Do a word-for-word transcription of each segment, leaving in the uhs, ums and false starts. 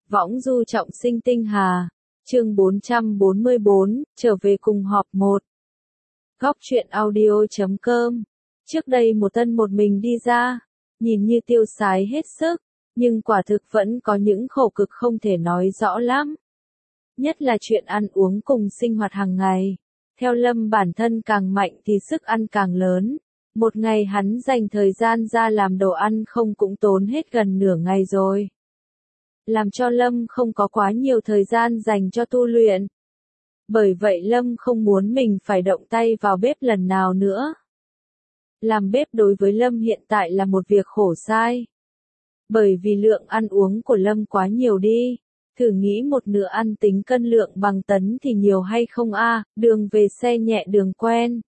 Võng du trọng sinh tinh hà. Chương bốn trăm bốn mươi bốn, trở về cùng họp một. Góc truyện audio chấm com. Trước đây một tân một mình đi ra, nhìn như tiêu sái hết sức, nhưng quả thực vẫn có những khổ cực không thể nói rõ lắm. Nhất là chuyện ăn uống cùng sinh hoạt hàng ngày. Theo Lâm bản thân càng mạnh thì sức ăn càng lớn. Một ngày hắn dành thời gian ra làm đồ ăn không cũng tốn hết gần nửa ngày rồi. Làm cho Lâm không có quá nhiều thời gian dành cho tu luyện. Bởi vậy Lâm không muốn mình phải động tay vào bếp lần nào nữa. Làm bếp đối với Lâm hiện tại là một việc khổ sai. Bởi vì lượng ăn uống của Lâm quá nhiều đi. Thử nghĩ một nửa ăn tính cân lượng bằng tấn thì nhiều hay không a, đường về xe nhẹ đường quen.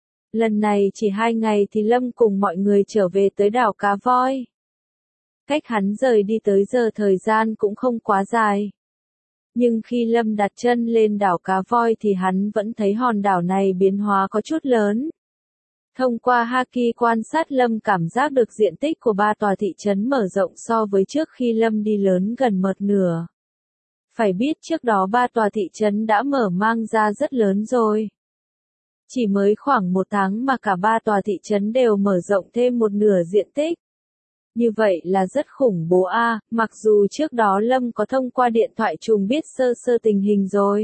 Lần này chỉ hai ngày thì Lâm cùng mọi người trở về tới đảo Cá Voi. Cách hắn rời đi tới giờ thời gian cũng không quá dài. Nhưng khi Lâm đặt chân lên đảo Cá Voi thì hắn vẫn thấy hòn đảo này biến hóa có chút lớn. Thông qua Haki quan sát Lâm cảm giác được diện tích của ba tòa thị trấn mở rộng so với trước khi Lâm đi lớn gần một nửa. Phải biết trước đó ba tòa thị trấn đã mở mang ra rất lớn rồi. Chỉ mới khoảng một tháng mà cả ba tòa thị trấn đều mở rộng thêm một nửa diện tích. Như vậy là rất khủng bố a, à, mặc dù trước đó Lâm có thông qua điện thoại trùng biết sơ sơ tình hình rồi.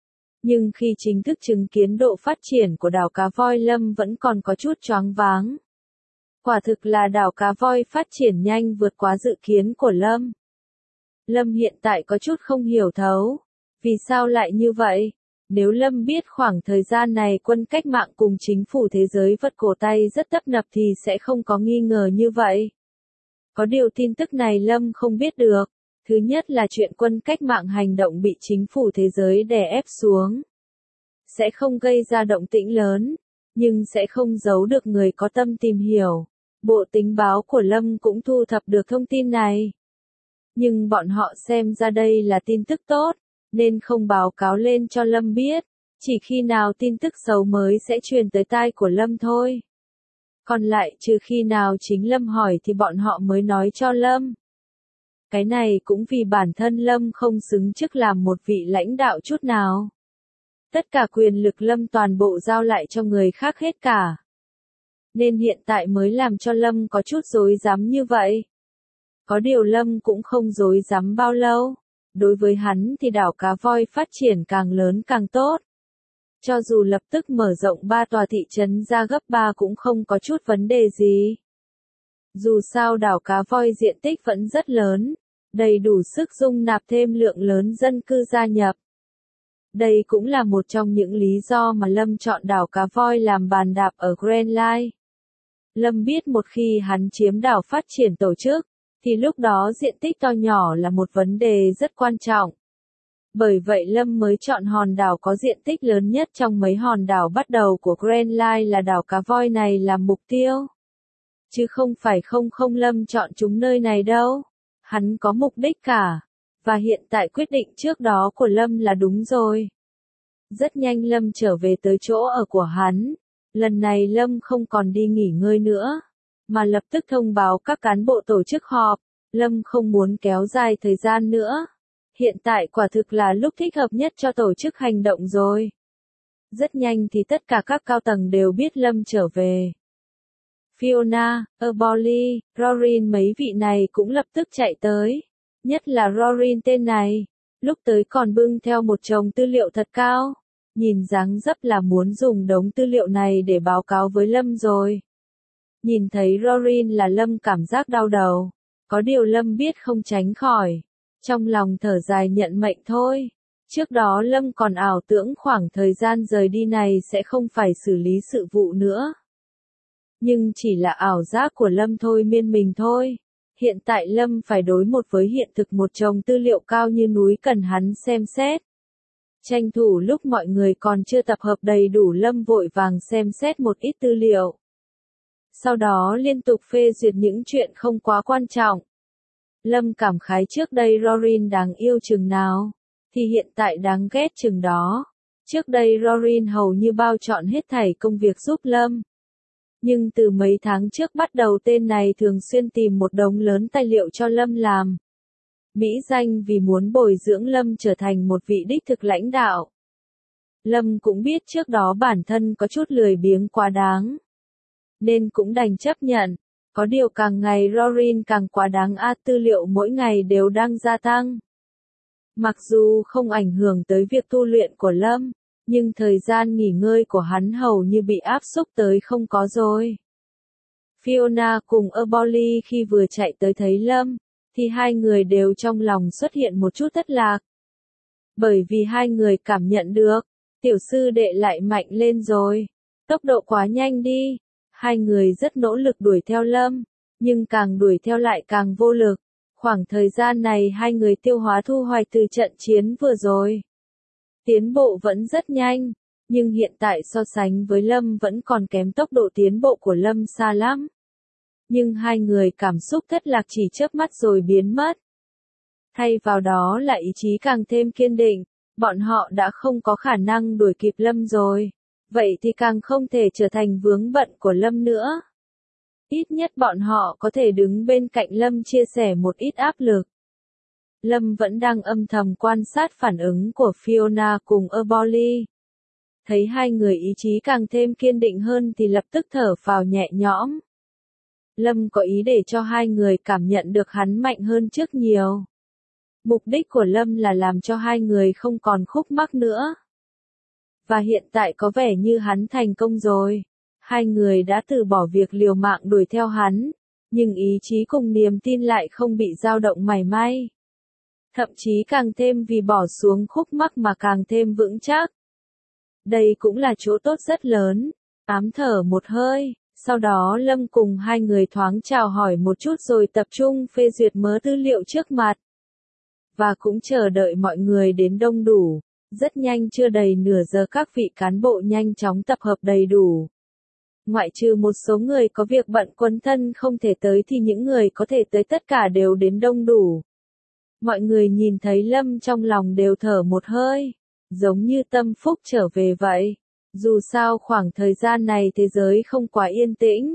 Nhưng khi chính thức chứng kiến độ phát triển của đảo Cá Voi Lâm vẫn còn có chút choáng váng. Quả thực là đảo Cá Voi phát triển nhanh vượt quá dự kiến của Lâm. Lâm hiện tại có chút không hiểu thấu. Vì sao lại như vậy? Nếu Lâm biết khoảng thời gian này quân cách mạng cùng chính phủ thế giới vật cổ tay rất tấp nập thì sẽ không có nghi ngờ như vậy. Có điều tin tức này Lâm không biết được. Thứ nhất là chuyện quân cách mạng hành động bị chính phủ thế giới đè ép xuống. Sẽ không gây ra động tĩnh lớn, nhưng sẽ không giấu được người có tâm tìm hiểu. Bộ tình báo của Lâm cũng thu thập được thông tin này. Nhưng bọn họ xem ra đây là tin tức tốt, nên không báo cáo lên cho Lâm biết. Chỉ khi nào tin tức xấu mới sẽ truyền tới tai của Lâm thôi. Còn lại trừ khi nào chính Lâm hỏi thì bọn họ mới nói cho Lâm. Cái này cũng vì bản thân Lâm không xứng chức làm một vị lãnh đạo chút nào. Tất cả quyền lực Lâm toàn bộ giao lại cho người khác hết cả. Nên hiện tại mới làm cho Lâm có chút rối rắm như vậy. Có điều Lâm cũng không rối rắm bao lâu. Đối với hắn thì đảo Cá Voi phát triển càng lớn càng tốt. Cho dù lập tức mở rộng ba tòa thị trấn ra gấp ba cũng không có chút vấn đề gì. Dù sao đảo Cá Voi diện tích vẫn rất lớn, đầy đủ sức dung nạp thêm lượng lớn dân cư gia nhập. Đây cũng là một trong những lý do mà Lâm chọn đảo Cá Voi làm bàn đạp ở Grand Line. Lâm biết một khi hắn chiếm đảo phát triển tổ chức, thì lúc đó diện tích to nhỏ là một vấn đề rất quan trọng. Bởi vậy Lâm mới chọn hòn đảo có diện tích lớn nhất trong mấy hòn đảo bắt đầu của Grand Line là đảo Cá Voi này làm mục tiêu. Chứ không phải không không Lâm chọn chúng nơi này đâu. Hắn có mục đích cả. Và hiện tại quyết định trước đó của Lâm là đúng rồi. Rất nhanh Lâm trở về tới chỗ ở của hắn. Lần này Lâm không còn đi nghỉ ngơi nữa, mà lập tức thông báo các cán bộ tổ chức họp. Lâm không muốn kéo dài thời gian nữa. Hiện tại quả thực là lúc thích hợp nhất cho tổ chức hành động rồi. Rất nhanh thì tất cả các cao tầng đều biết Lâm trở về. Fiona, Erboli, Rorin mấy vị này cũng lập tức chạy tới. Nhất là Rorin tên này. Lúc tới còn bưng theo một chồng tư liệu thật cao. Nhìn dáng dấp là muốn dùng đống tư liệu này để báo cáo với Lâm rồi. Nhìn thấy Rorin là Lâm cảm giác đau đầu. Có điều Lâm biết không tránh khỏi. Trong lòng thở dài nhận mệnh thôi. Trước đó Lâm còn ảo tưởng khoảng thời gian rời đi này sẽ không phải xử lý sự vụ nữa. Nhưng chỉ là ảo giác của Lâm thôi miên mình thôi. Hiện tại Lâm phải đối mặt với hiện thực một chồng tư liệu cao như núi cần hắn xem xét. Tranh thủ lúc mọi người còn chưa tập hợp đầy đủ Lâm vội vàng xem xét một ít tư liệu. Sau đó liên tục phê duyệt những chuyện không quá quan trọng. Lâm cảm khái trước đây Rorin đáng yêu chừng nào, thì hiện tại đáng ghét chừng đó. Trước đây Rorin hầu như bao trọn hết thảy công việc giúp Lâm. Nhưng từ mấy tháng trước bắt đầu tên này thường xuyên tìm một đống lớn tài liệu cho Lâm làm. Mỹ danh vì muốn bồi dưỡng Lâm trở thành một vị đích thực lãnh đạo. Lâm cũng biết trước đó bản thân có chút lười biếng quá đáng, nên cũng đành chấp nhận. Có điều càng ngày Rorin càng quá đáng a, tư liệu mỗi ngày đều đang gia tăng. Mặc dù không ảnh hưởng tới việc tu luyện của Lâm, nhưng thời gian nghỉ ngơi của hắn hầu như bị áp xúc tới không có rồi. Fiona cùng Erboli khi vừa chạy tới thấy Lâm, thì hai người đều trong lòng xuất hiện một chút thất lạc. Bởi vì hai người cảm nhận được, tiểu sư đệ lại mạnh lên rồi. Tốc độ quá nhanh đi. Hai người rất nỗ lực đuổi theo Lâm, nhưng càng đuổi theo lại càng vô lực. Khoảng thời gian này hai người tiêu hóa thu hoạch từ trận chiến vừa rồi. Tiến bộ vẫn rất nhanh, nhưng hiện tại so sánh với Lâm vẫn còn kém, tốc độ tiến bộ của Lâm xa lắm. Nhưng hai người cảm xúc thất lạc chỉ chớp mắt rồi biến mất. Thay vào đó là ý chí càng thêm kiên định, bọn họ đã không có khả năng đuổi kịp Lâm rồi. Vậy thì càng không thể trở thành vướng bận của Lâm nữa. Ít nhất bọn họ có thể đứng bên cạnh Lâm chia sẻ một ít áp lực. Lâm vẫn đang âm thầm quan sát phản ứng của Fiona cùng Erboli. Thấy hai người ý chí càng thêm kiên định hơn thì lập tức thở phào nhẹ nhõm. Lâm có ý để cho hai người cảm nhận được hắn mạnh hơn trước nhiều. Mục đích của Lâm là làm cho hai người không còn khúc mắc nữa. Và hiện tại có vẻ như hắn thành công rồi. Hai người đã từ bỏ việc liều mạng đuổi theo hắn, nhưng ý chí cùng niềm tin lại không bị dao động mảy may. Thậm chí càng thêm vì bỏ xuống khúc mắc mà càng thêm vững chắc. Đây cũng là chỗ tốt rất lớn. Ám thở một hơi, sau đó Lâm cùng hai người thoáng chào hỏi một chút rồi tập trung phê duyệt mớ tư liệu trước mặt. Và cũng chờ đợi mọi người đến đông đủ. Rất nhanh, chưa đầy nửa giờ các vị cán bộ nhanh chóng tập hợp đầy đủ. Ngoại trừ một số người có việc bận quấn thân không thể tới thì những người có thể tới tất cả đều đến đông đủ. Mọi người nhìn thấy Lâm trong lòng đều thở một hơi, giống như tâm phúc trở về vậy. Dù sao khoảng thời gian này thế giới không quá yên tĩnh.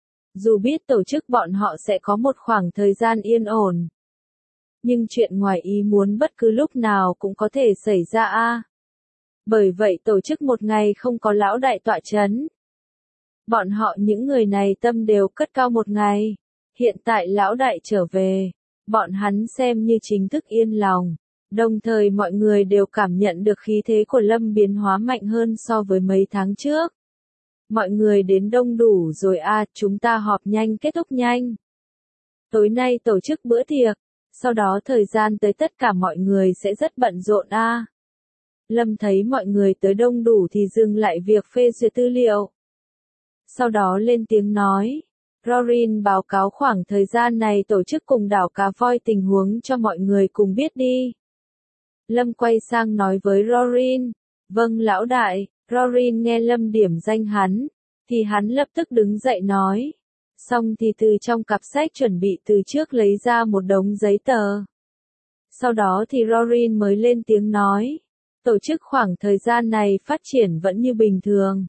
Dù biết tổ chức bọn họ sẽ có một khoảng thời gian yên ổn. Nhưng chuyện ngoài ý muốn bất cứ lúc nào cũng có thể xảy ra a. Bởi vậy tổ chức một ngày không có lão đại tọa chấn. Bọn họ những người này tâm đều cất cao một ngày. Hiện tại lão đại trở về, bọn hắn xem như chính thức yên lòng. Đồng thời mọi người đều cảm nhận được khí thế của Lâm biến hóa mạnh hơn so với mấy tháng trước. Mọi người đến đông đủ rồi a, à, chúng ta họp nhanh kết thúc nhanh. Tối nay tổ chức bữa tiệc, sau đó thời gian tới tất cả mọi người sẽ rất bận rộn a. À. Lâm thấy mọi người tới đông đủ thì dừng lại việc phê duyệt tư liệu. Sau đó lên tiếng nói, Rorin báo cáo khoảng thời gian này tổ chức cùng đảo Cá Voi tình huống cho mọi người cùng biết đi. Lâm quay sang nói với Rorin, vâng lão đại. Rorin nghe Lâm điểm danh hắn, thì hắn lập tức đứng dậy nói. Xong thì từ trong cặp sách chuẩn bị từ trước lấy ra một đống giấy tờ. Sau đó thì Rorin mới lên tiếng nói, tổ chức khoảng thời gian này phát triển vẫn như bình thường.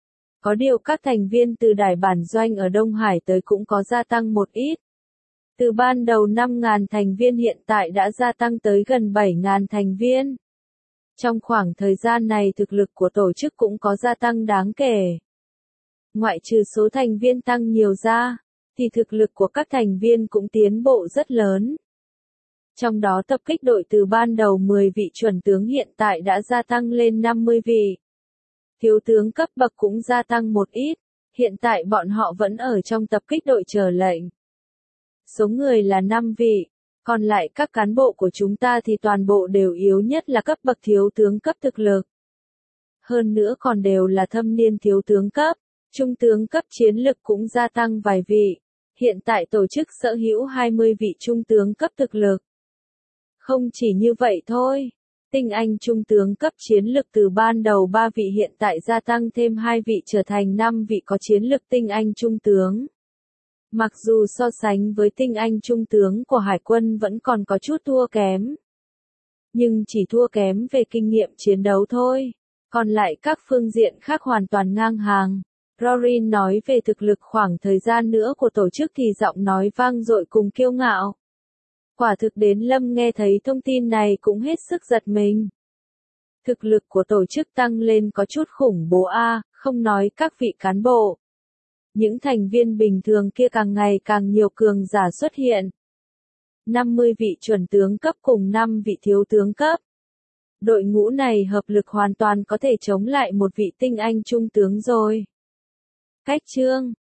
Có điều các thành viên từ đài bản doanh ở Đông Hải tới cũng có gia tăng một ít. Từ ban đầu năm nghìn thành viên hiện tại đã gia tăng tới gần bảy nghìn thành viên. Trong khoảng thời gian này thực lực của tổ chức cũng có gia tăng đáng kể. Ngoại trừ số thành viên tăng nhiều ra, thì thực lực của các thành viên cũng tiến bộ rất lớn. Trong đó tập kích đội từ ban đầu mười vị chuẩn tướng hiện tại đã gia tăng lên năm mươi vị. Thiếu tướng cấp bậc cũng gia tăng một ít, hiện tại bọn họ vẫn ở trong tập kích đội chờ lệnh. Số người là năm vị, còn lại các cán bộ của chúng ta thì toàn bộ đều yếu nhất là cấp bậc thiếu tướng cấp thực lực. Hơn nữa còn đều là thâm niên thiếu tướng cấp, trung tướng cấp chiến lực cũng gia tăng vài vị. Hiện tại tổ chức sở hữu hai mươi vị trung tướng cấp thực lực. Không chỉ như vậy thôi, tinh anh trung tướng cấp chiến lực từ ban đầu ba vị hiện tại gia tăng thêm hai vị trở thành năm vị có chiến lực tinh anh trung tướng. Mặc dù so sánh với tinh anh trung tướng của Hải quân vẫn còn có chút thua kém. Nhưng chỉ thua kém về kinh nghiệm chiến đấu thôi, còn lại các phương diện khác hoàn toàn ngang hàng. Rorin nói về thực lực khoảng thời gian nữa của tổ chức thì giọng nói vang dội cùng kiêu ngạo. Quả thực đến Lâm nghe thấy thông tin này cũng hết sức giật mình. Thực lực của tổ chức tăng lên có chút khủng bố a, không nói các vị cán bộ. Những thành viên bình thường kia càng ngày càng nhiều cường giả xuất hiện. năm mươi vị chuẩn tướng cấp cùng năm vị thiếu tướng cấp. Đội ngũ này hợp lực hoàn toàn có thể chống lại một vị tinh anh trung tướng rồi. Cách chương